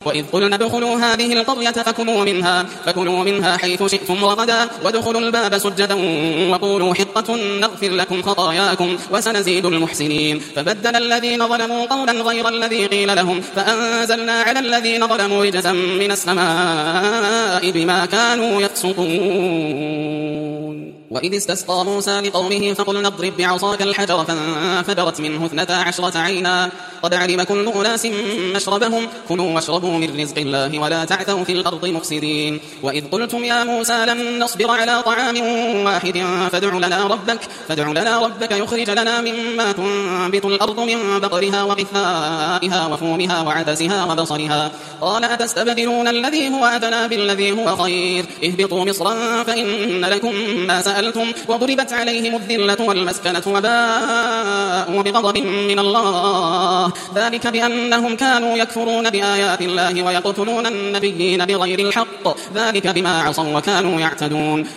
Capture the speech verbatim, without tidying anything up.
وإذ قلنا ادخلوا هذه القرية فكلوا منها, فكلوا منها حيث شئتم رغدا وادخلوا الباب سجدا وقولوا حطة نغفر لكم خطاياكم وسنزيد المحسنين. فبدل الذين ظلموا قولا غير الذي قيل لهم فأنزلنا على الذين ظلموا رجزا من السماء بما كانوا يفسقون. وإذ استسقى موسى لقومه فقلنا اضرب بعصاك الحجر فانفجرت منه اثنتا عشرة عينا قد علم كل أناس مشربهم كلوا واشربوا من رزق الله ولا تعثوا في الأرض مفسدين. وإذ قلتم يا موسى لن نصبر على طعام واحد فادع لنا ربك, فادع لنا ربك يخرج لنا مما تنبت الأرض من بقرها وقثائها وفومها وعدسها وبصرها قال أتستبدلون الذي هو أدنى بالذي هو خير اهبطوا مصرا فإن لكم ما سألتم وضربت عليهم الذلة والمسكنة وباءوا بغضب من الله ذلك بأنهم كانوا يكفرون بآيات الله ويقتلون النبيين بغير الحق ذلك بما عصوا وكانوا يعتدون.